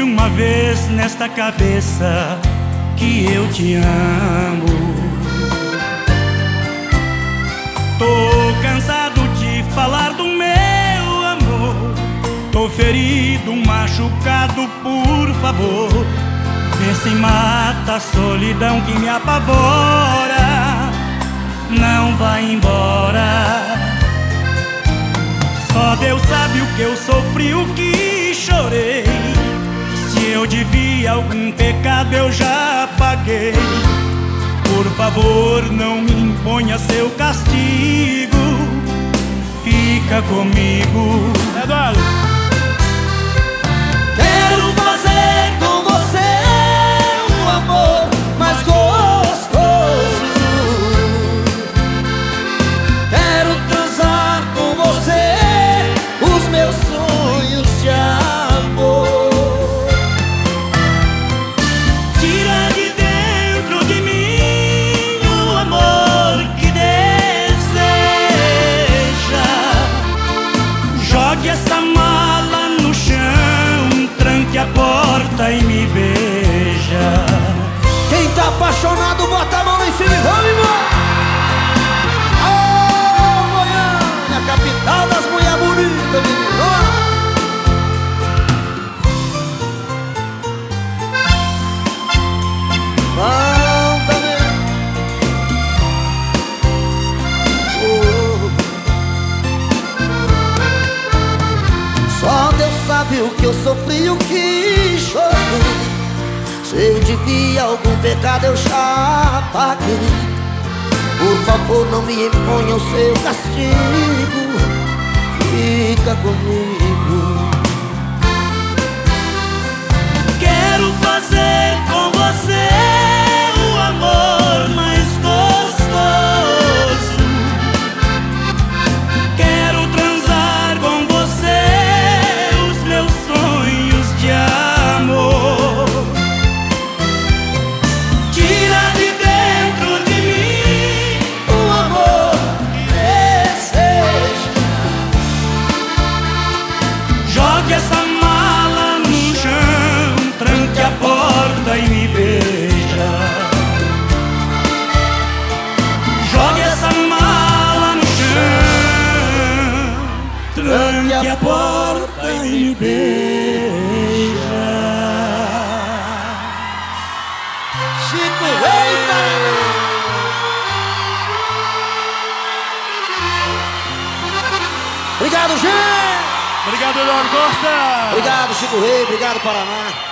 de uma vez nesta cabeça que eu te amo. Tô cansado de falar do meu amor. Tô ferido, machucado, por favor. Vê se mata a solidão que me apavora. Não vai embora. Só Deus sabe o que eu sofri, o que chorei. Se eu devia algum pecado eu já paguei. Por favor, não me imponha seu castigo. Fica comigo. Eduardo. Quero fazer com você um amor mais gostoso. Quero transar com você os meus sonhos de amor. Tira de dentro de mim o amor que deseja. Jogue essa mala no chão, tranque a porta e me beija. Quem tá apaixonado, bota a mão em cima e vamos embora. Oh, Goiânia, capital das mulheres bonitas, menino. Vão também. Só Deus sabe o que eu sofri, o que chorei. Se eu devia algum pecado eu já paguei. Por favor, não me imponha o seu castigo. Fica comigo. Quero fazer com você o amor mais gostoso. Quero transar com você os meus sonhos de amor. Tira de dentro de mim O amor que deseja. jogue essa mala no chão, tranque a porta e me beija. Jogue essa mala no chão, tranque a porta e me beija. Chico Rei, Paraná. Obrigado, gente. Obrigado, Eduardo Costa. Obrigado, Chico Rei. Obrigado, Paraná.